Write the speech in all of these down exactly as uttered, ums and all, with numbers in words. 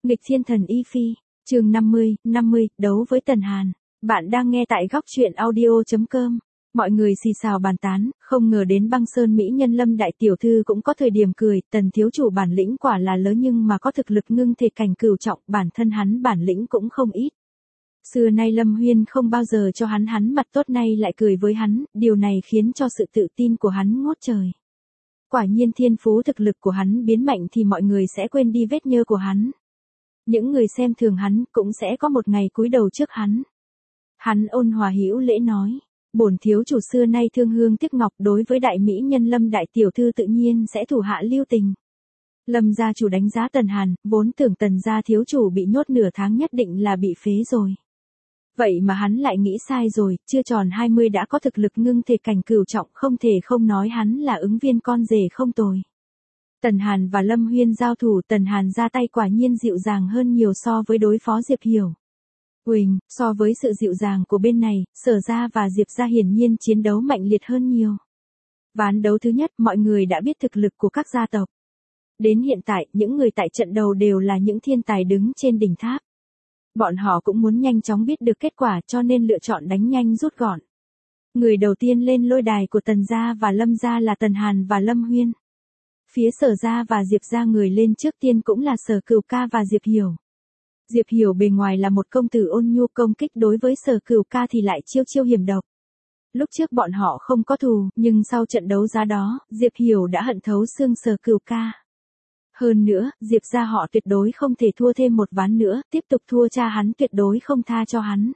Nghịch thiên thần Y Phi, chương năm mươi, năm mươi, đấu với Tần Hàn. Bạn đang nghe tại góc truyện audio chấm com. Mọi người xì xào bàn tán, không ngờ đến Băng Sơn mỹ nhân Lâm đại tiểu thư cũng có thời điểm cười, Tần thiếu chủ bản lĩnh quả là lớn nhưng mà có thực lực ngưng thể cảnh cửu trọng, bản thân hắn bản lĩnh cũng không ít. Xưa nay Lâm Huyên không bao giờ cho hắn hắn mặt tốt, nay lại cười với hắn, điều này khiến cho sự tự tin của hắn ngút trời. Quả nhiên thiên phú thực lực của hắn biến mạnh thì mọi người sẽ quên đi vết nhơ của hắn. Những người xem thường hắn cũng sẽ có một ngày cúi đầu trước hắn. Hắn ôn hòa hữu lễ nói, bổn thiếu chủ xưa nay thương hương tiếc ngọc, đối với đại mỹ nhân Lâm đại tiểu thư tự nhiên sẽ thủ hạ lưu tình. Lâm gia chủ đánh giá Tần Hàn, vốn tưởng Tần gia thiếu chủ bị nhốt nửa tháng nhất định là bị phế rồi. Vậy mà hắn lại nghĩ sai rồi, chưa tròn hai mươi đã có thực lực ngưng thể cảnh cửu trọng, không thể không nói hắn là ứng viên con rể không tồi. Tần Hàn và Lâm Huyên giao thủ, Tần Hàn ra tay quả nhiên dịu dàng hơn nhiều so với đối phó Diệp Hiểu. Huỳnh, so với sự dịu dàng của bên này, Sở gia và Diệp gia hiển nhiên chiến đấu mạnh liệt hơn nhiều. Ván đấu thứ nhất, mọi người đã biết thực lực của các gia tộc. Đến hiện tại, những người tại trận đầu đều là những thiên tài đứng trên đỉnh tháp. Bọn họ cũng muốn nhanh chóng biết được kết quả cho nên lựa chọn đánh nhanh rút gọn. Người đầu tiên lên lôi đài của Tần gia và Lâm gia là Tần Hàn và Lâm Huyên. Phía Sở gia và Diệp gia người lên trước tiên cũng là Sở Cửu Ca và Diệp Hiểu. Diệp Hiểu bề ngoài là một công tử ôn nhu, công kích đối với Sở Cửu Ca thì lại chiêu chiêu hiểm độc. Lúc trước bọn họ không có thù, nhưng sau trận đấu giá đó, Diệp Hiểu đã hận thấu xương Sở Cửu Ca. Hơn nữa, Diệp gia họ tuyệt đối không thể thua thêm một ván nữa, tiếp tục thua cha hắn tuyệt đối không tha cho hắn.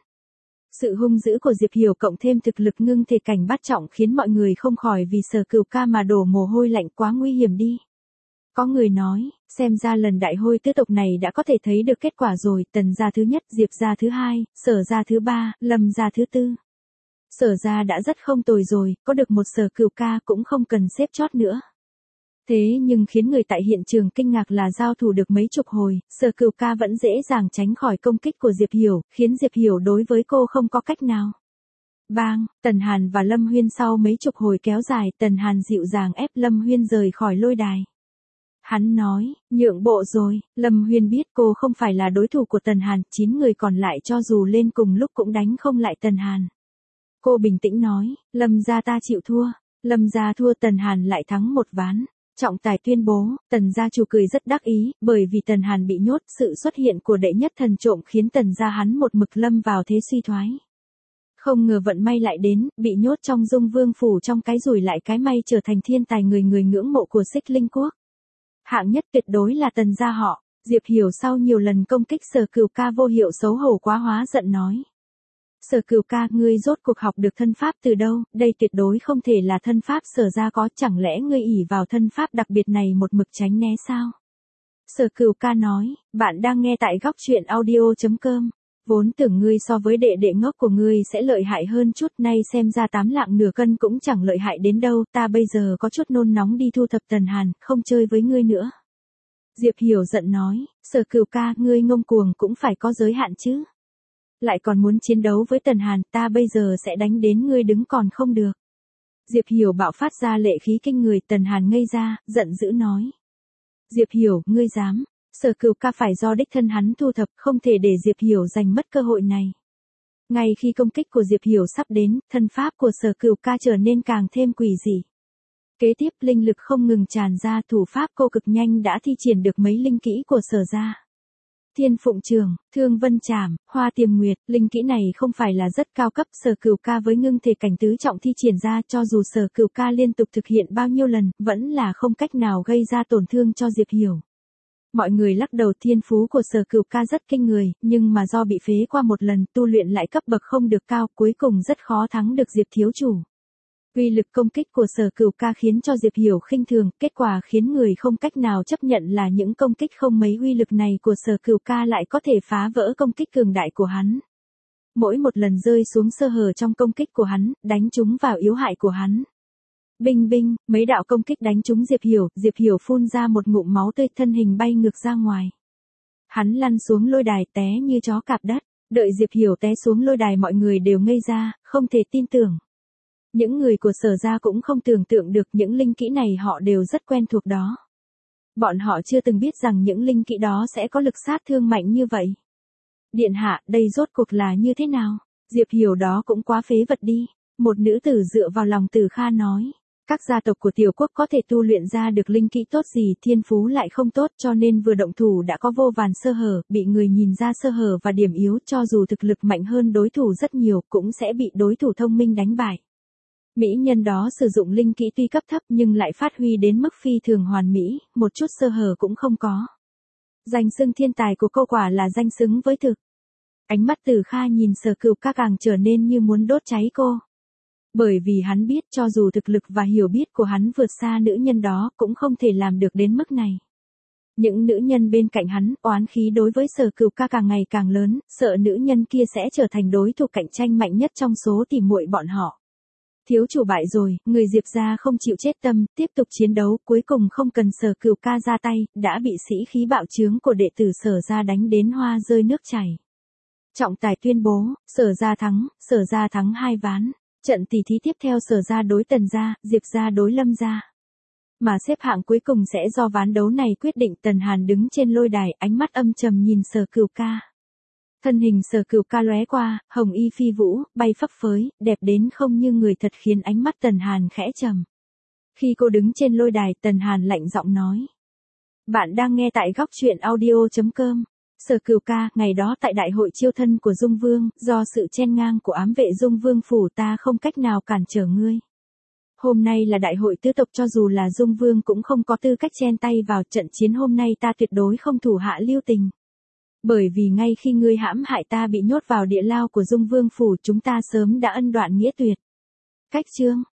Sự hung dữ của Diệp Hiểu cộng thêm thực lực ngưng thể cảnh bát trọng khiến mọi người không khỏi vì Sở Cửu Ca mà đổ mồ hôi lạnh, quá nguy hiểm đi. Có người nói, xem ra lần đại hôi tứ tộc này đã có thể thấy được kết quả rồi, Tần gia thứ nhất, Diệp gia thứ hai, Sở gia thứ ba, Lâm gia thứ tư. Sở gia đã rất không tồi rồi, có được một Sở Cửu Ca cũng không cần xếp chót nữa. Thế nhưng khiến người tại hiện trường kinh ngạc là giao thủ được mấy chục hồi, Sở Cửu Ca vẫn dễ dàng tránh khỏi công kích của Diệp Hiểu, khiến Diệp Hiểu đối với cô không có cách nào. Bang, Tần Hàn và Lâm Huyên sau mấy chục hồi kéo dài, Tần Hàn dịu dàng ép Lâm Huyên rời khỏi lôi đài. Hắn nói, nhượng bộ rồi, Lâm Huyên biết cô không phải là đối thủ của Tần Hàn, chín người còn lại cho dù lên cùng lúc cũng đánh không lại Tần Hàn. Cô bình tĩnh nói, Lâm gia ta chịu thua, Lâm gia thua, Tần Hàn lại thắng một ván. Trọng tài tuyên bố, Tần gia chủ cười rất đắc ý, bởi vì Tần Hàn bị nhốt, sự xuất hiện của đệ nhất thần trộm khiến Tần gia hắn một mực lâm vào thế suy thoái. Không ngờ vận may lại đến, bị nhốt trong Dung Vương phủ trong cái rủi lại cái may trở thành thiên tài người người ngưỡng mộ của Xích Linh Quốc. Hạng nhất tuyệt đối là Tần gia họ. Diệp Hiểu sau nhiều lần công kích Sở Cửu Ca vô hiệu xấu hổ quá hóa giận nói. Sở Cửu Ca, ngươi rốt cuộc học được thân pháp từ đâu, đây tuyệt đối không thể là thân pháp Sở gia có, chẳng lẽ ngươi ỷ vào thân pháp đặc biệt này một mực tránh né sao? Sở Cửu Ca nói, bạn đang nghe tại góc truyện audio chấm com. Vốn tưởng ngươi so với đệ đệ ngốc của ngươi sẽ lợi hại hơn chút, nay xem ra tám lạng nửa cân cũng chẳng lợi hại đến đâu, ta bây giờ có chút nôn nóng đi thu thập Tần Hàn, không chơi với ngươi nữa. Diệp Hiểu giận nói, Sở Cửu Ca, ngươi ngông cuồng cũng phải có giới hạn chứ. Lại còn muốn chiến đấu với Tần Hàn, ta bây giờ sẽ đánh đến ngươi đứng còn không được. Diệp Hiểu bạo phát ra lệ khí kinh người, Tần Hàn ngây ra, giận dữ nói. Diệp Hiểu, ngươi dám, Sở Cửu Ca phải do đích thân hắn thu thập, không thể để Diệp Hiểu giành mất cơ hội này. Ngay khi công kích của Diệp Hiểu sắp đến, thân pháp của Sở Cửu Ca trở nên càng thêm quỷ dị. Kế tiếp linh lực không ngừng tràn ra, thủ pháp cô cực nhanh đã thi triển được mấy linh kỹ của Sở gia. Thiên Phụng Trường, Thương Vân Trảm, Hoa Tiềm Nguyệt, linh kỹ này không phải là rất cao cấp, Sở Cửu Ca với ngưng thể cảnh tứ trọng thi triển ra, cho dù Sở Cửu Ca liên tục thực hiện bao nhiêu lần, vẫn là không cách nào gây ra tổn thương cho Diệp Hiểu. Mọi người lắc đầu, thiên phú của Sở Cửu Ca rất kinh người, nhưng mà do bị phế qua một lần, tu luyện lại cấp bậc không được cao, cuối cùng rất khó thắng được Diệp thiếu chủ. Uy lực công kích của Sở Cửu Ca khiến cho Diệp Hiểu khinh thường, kết quả khiến người không cách nào chấp nhận là những công kích không mấy uy lực này của Sở Cửu Ca lại có thể phá vỡ công kích cường đại của hắn. Mỗi một lần rơi xuống sơ hở trong công kích của hắn, đánh trúng vào yếu hại của hắn. Binh binh, mấy đạo công kích đánh trúng Diệp Hiểu, Diệp Hiểu phun ra một ngụm máu tươi, thân hình bay ngược ra ngoài. Hắn lăn xuống lôi đài té như chó cạp đất, đợi Diệp Hiểu té xuống lôi đài mọi người đều ngây ra, không thể tin tưởng. Những người của Sở gia cũng không tưởng tượng được những linh kỹ này họ đều rất quen thuộc đó. Bọn họ chưa từng biết rằng những linh kỹ đó sẽ có lực sát thương mạnh như vậy. Điện hạ, đây rốt cuộc là như thế nào? Diệp Hiểu đó cũng quá phế vật đi. Một nữ tử dựa vào lòng Từ Kha nói. Các gia tộc của tiểu quốc có thể tu luyện ra được linh kỹ tốt gì, thiên phú lại không tốt, cho nên vừa động thủ đã có vô vàn sơ hở, bị người nhìn ra sơ hở và điểm yếu, cho dù thực lực mạnh hơn đối thủ rất nhiều cũng sẽ bị đối thủ thông minh đánh bại. Mỹ nhân đó sử dụng linh kỹ tuy cấp thấp nhưng lại phát huy đến mức phi thường hoàn mỹ, một chút sơ hở cũng không có. Danh xưng thiên tài của cô quả là danh xứng với thực. Ánh mắt Từ Kha nhìn Sở Cửu Ca càng trở nên như muốn đốt cháy cô. Bởi vì hắn biết cho dù thực lực và hiểu biết của hắn vượt xa nữ nhân đó cũng không thể làm được đến mức này. Những nữ nhân bên cạnh hắn, oán khí đối với Sở Cửu Ca càng ngày càng lớn, sợ nữ nhân kia sẽ trở thành đối thủ cạnh tranh mạnh nhất trong số tỷ muội bọn họ. Thiếu chủ bại rồi, người Diệp gia không chịu chết tâm, tiếp tục chiến đấu, cuối cùng không cần Sở Cửu Ca ra tay, đã bị sĩ khí bạo chướng của đệ tử Sở gia đánh đến hoa rơi nước chảy. Trọng tài tuyên bố, Sở gia thắng, Sở gia thắng hai ván. Trận tỷ thí tiếp theo Sở gia đối Tần gia, Diệp gia đối Lâm gia. Mà xếp hạng cuối cùng sẽ do ván đấu này quyết định. Tần Hàn đứng trên lôi đài, ánh mắt âm trầm nhìn Sở Cửu Ca. Thân hình Sở Cửu Ca lóe qua, hồng y phi vũ, bay phấp phới, đẹp đến không như người thật khiến ánh mắt Tần Hàn khẽ trầm. Khi cô đứng trên lôi đài, Tần Hàn lạnh giọng nói. Bạn đang nghe tại góc truyện audio chấm com. Sở Cửu Ca, ngày đó tại đại hội chiêu thân của Dung Vương, do sự chen ngang của ám vệ Dung Vương phủ ta không cách nào cản trở ngươi. Hôm nay là đại hội tứ tộc, cho dù là Dung Vương cũng không có tư cách chen tay vào trận chiến hôm nay, ta tuyệt đối không thủ hạ lưu tình. Bởi vì ngay khi ngươi hãm hại ta bị nhốt vào địa lao của Dung Vương phủ, chúng ta sớm đã ân đoạn nghĩa tuyệt. Cách chương